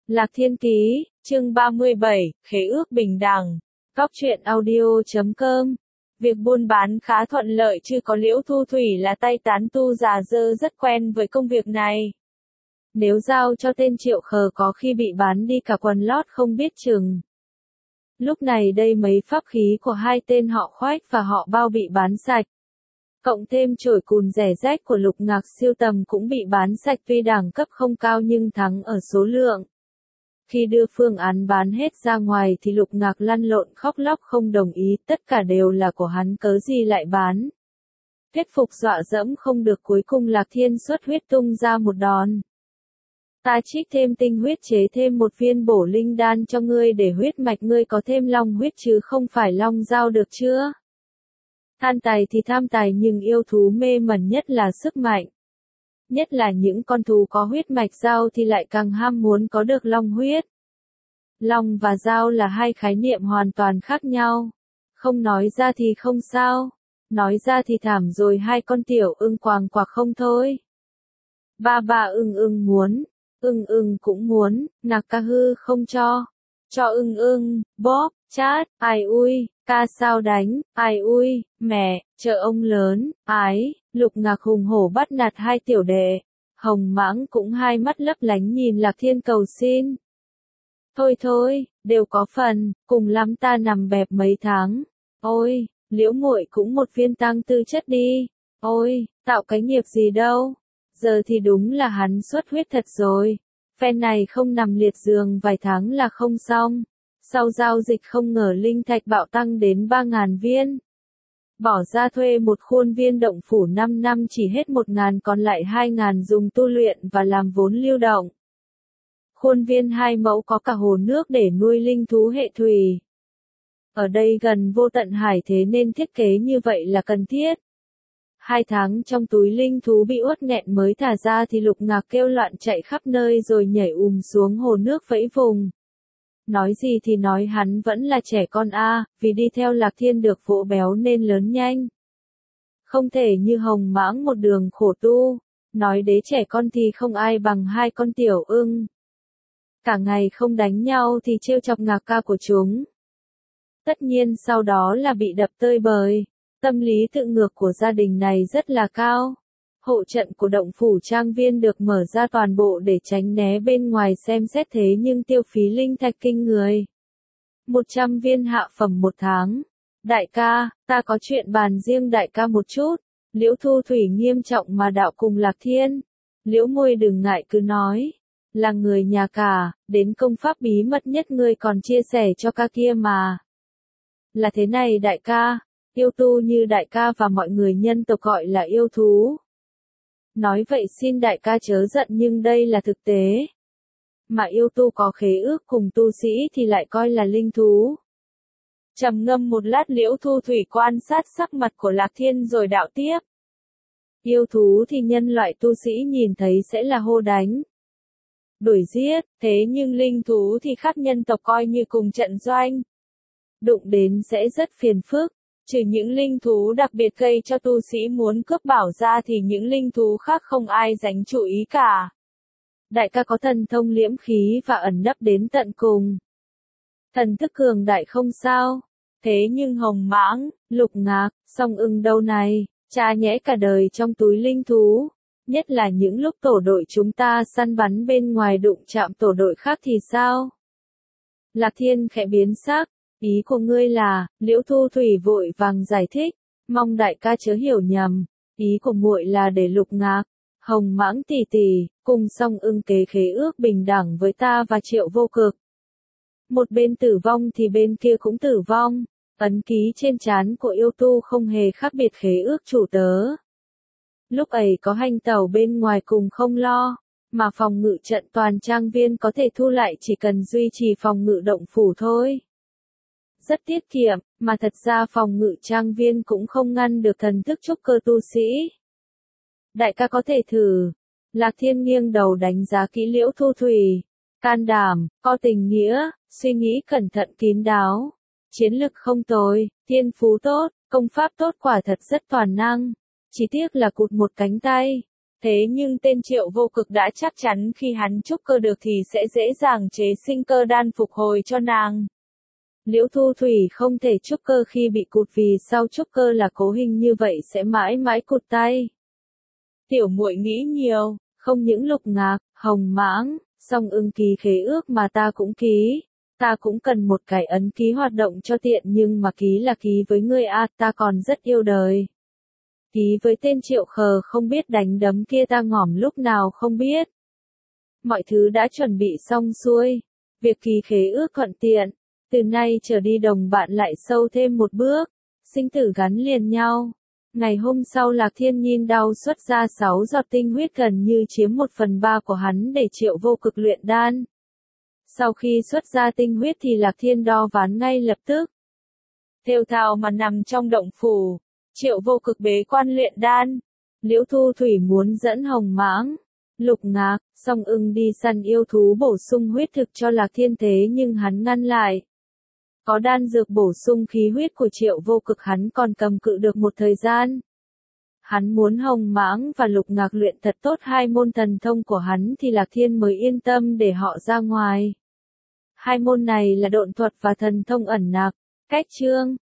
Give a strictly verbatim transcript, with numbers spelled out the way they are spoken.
Lạc Thiên Ký, chương ba mươi bảy, Khế ước bình đẳng. Cóc truyện audio chấm com. Việc buôn bán khá thuận lợi chứ có Liễu Thu Thủy là tay tán tu già dơ rất quen với công việc này. Nếu giao cho tên Triệu Khờ có khi bị bán đi cả quần lót không biết chừng. Lúc này đây mấy pháp khí của hai tên họ Khoách và họ Bao bị bán sạch. Cộng thêm chổi cùn rẻ rách của Lục Ngạc siêu tầm cũng bị bán sạch, tuy đẳng cấp không cao nhưng thắng ở số lượng. Khi đưa phương án bán hết ra ngoài thì Lục Ngạc lăn lộn khóc lóc không đồng ý, tất cả đều là của hắn cớ gì lại bán. Thuyết phục dọa dẫm không được, cuối cùng Lạc Thiên xuất huyết tung ra một đòn. Ta trích thêm tinh huyết chế thêm một viên bổ linh đan cho ngươi để huyết mạch ngươi có thêm long huyết chứ không phải long dao được chưa? Than tài thì tham tài nhưng yêu thú mê mẩn nhất là sức mạnh. Nhất là những con thú có huyết mạch dao thì lại càng ham muốn có được long huyết. Long và dao là hai khái niệm hoàn toàn khác nhau. Không nói ra thì không sao. Nói ra thì thảm rồi, hai con tiểu ưng quàng quạc không thôi. Ba ba ưng ưng muốn. Ưng ưng cũng muốn, Nạc Ca hư không cho. Cho ưng ưng, bóp, chát, ai ui, ca sao đánh, ai ui, mẹ, chờ ông lớn, ái, Lục Ngạc hùng hổ bắt nạt hai tiểu đệ. Hồng Mãng cũng hai mắt lấp lánh nhìn Lạc Thiên cầu xin. Thôi thôi, đều có phần, cùng lắm ta nằm bẹp mấy tháng. Ôi, Liễu muội cũng một viên tăng tư chất đi. Ôi, tạo cái nghiệp gì đâu. Giờ thì đúng là hắn xuất huyết thật rồi. Phen này không nằm liệt giường vài tháng là không xong. Sau giao dịch không ngờ linh thạch bạo tăng đến ba ngàn viên. Bỏ ra thuê một khuôn viên động phủ năm năm chỉ hết một ngàn, còn lại hai ngàn dùng tu luyện và làm vốn lưu động. Khuôn viên hai mẫu có cả hồ nước để nuôi linh thú hệ thủy. Ở đây gần vô tận hải thế nên thiết kế như vậy là cần thiết. Hai tháng trong túi linh thú bị uất nghẹn mới thả ra thì Lục Ngạc kêu loạn chạy khắp nơi rồi nhảy ùm xuống hồ nước vẫy vùng. Nói gì thì nói hắn vẫn là trẻ con a, vì đi theo Lạc Thiên được vỗ béo nên lớn nhanh. Không thể như Hồng Mãng một đường khổ tu, nói đế trẻ con thì không ai bằng hai con tiểu ưng. Cả ngày không đánh nhau thì trêu chọc Ngạc Ca của chúng. Tất nhiên sau đó là bị đập tơi bời. Tâm lý tự ngược của gia đình này rất là cao. Hộ trận của động phủ trang viên được mở ra toàn bộ để tránh né bên ngoài xem xét, thế nhưng tiêu phí linh thạch kinh người. một trăm viên hạ phẩm một tháng. Đại ca, ta có chuyện bàn riêng đại ca một chút. Liễu Thu Thủy nghiêm trọng mà đạo cùng Lạc Thiên. Liễu Ngôi đừng ngại cứ nói. Là người nhà cả, đến công pháp bí mật nhất ngươi còn chia sẻ cho ca kia mà. Là thế này đại ca. Yêu tu như đại ca và mọi người nhân tộc gọi là yêu thú. Nói vậy xin đại ca chớ giận nhưng đây là thực tế. Mà yêu tu có khế ước cùng tu sĩ thì lại coi là linh thú. Trầm ngâm một lát Liễu Thu Thủy quan sát sắc mặt của Lạc Thiên rồi đạo tiếp. Yêu thú thì nhân loại tu sĩ nhìn thấy sẽ là hô đánh, đuổi giết, thế nhưng linh thú thì khác, nhân tộc coi như cùng trận doanh. Đụng đến sẽ rất phiền phức. Trừ những linh thú đặc biệt gây cho tu sĩ muốn cướp bảo ra thì những linh thú khác không ai dành chú ý cả. Đại ca có thần thông liễm khí và ẩn nấp đến tận cùng. Thần thức cường đại không sao. Thế nhưng Hồng Mãng, Lục Ngạc, Song Ưng đâu này, cha nhẽ cả đời trong túi linh thú. Nhất là những lúc tổ đội chúng ta săn bắn bên ngoài đụng chạm tổ đội khác thì sao? Lạc Thiên khẽ biến sắc. Ý của ngươi là, Liễu Thu Thủy vội vàng giải thích, mong đại ca chớ hiểu nhầm, ý của muội là để Lục Ngạc, Hồng Mãng tỷ tỷ, cùng Song Ưng kế khế ước bình đẳng với ta và Triệu Vô Cực. Một bên tử vong thì bên kia cũng tử vong, ấn ký trên trán của yêu tu không hề khác biệt khế ước chủ tớ. Lúc ấy có hành tẩu bên ngoài cùng không lo, mà phòng ngự trận toàn trang viên có thể thu lại chỉ cần duy trì phòng ngự động phủ thôi. Rất tiết kiệm, mà thật ra phòng ngự trang viên cũng không ngăn được thần thức trúc cơ tu sĩ. Đại ca có thể thử. Lạc Thiên nghiêng đầu đánh giá kỹ Liễu Thu Thủy. Can đảm, có tình nghĩa, suy nghĩ cẩn thận kín đáo. Chiến lực không tồi, thiên phú tốt, công pháp tốt, quả thật rất toàn năng. Chỉ tiếc là cụt một cánh tay. Thế nhưng tên Triệu Vô Cực đã chắc chắn khi hắn trúc cơ được thì sẽ dễ dàng chế sinh cơ đan phục hồi cho nàng. Liễu Thu Thủy không thể trúc cơ khi bị cụt vì sau trúc cơ là cố hình như vậy sẽ mãi mãi cụt tay. Tiểu muội nghĩ nhiều, không những Lục Ngạc, Hồng Mãng, Song Ưng ký khế ước mà ta cũng ký. Ta cũng cần một cái ấn ký hoạt động cho tiện nhưng mà ký là ký với ngươi a, ta còn rất yêu đời. Ký với tên Triệu khờ không biết đánh đấm kia ta ngỏm lúc nào không biết. Mọi thứ đã chuẩn bị xong xuôi. Việc ký khế ước thuận tiện. Từ nay trở đi đồng bạn lại sâu thêm một bước. Sinh tử gắn liền nhau. Ngày hôm sau Lạc Thiên Nhiên đau xuất ra sáu giọt tinh huyết gần như chiếm một phần ba của hắn để Triệu Vô Cực luyện đan. Sau khi xuất ra tinh huyết thì Lạc Thiên đo ván ngay lập tức. Thều thào mà nằm trong động phủ, Triệu Vô Cực bế quan luyện đan. Liễu Thu Thủy muốn dẫn Hồng Mãng, Lục Ngạc, Song Ưng đi săn yêu thú bổ sung huyết thực cho Lạc Thiên thế nhưng hắn ngăn lại. Có đan dược bổ sung khí huyết của Triệu Vô Cực hắn còn cầm cự được một thời gian. Hắn muốn Hồng Mãng và Lục Ngạc luyện thật tốt hai môn thần thông của hắn thì Lạc Thiên mới yên tâm để họ ra ngoài. Hai môn này là độn thuật và thần thông ẩn nặc. Cách chương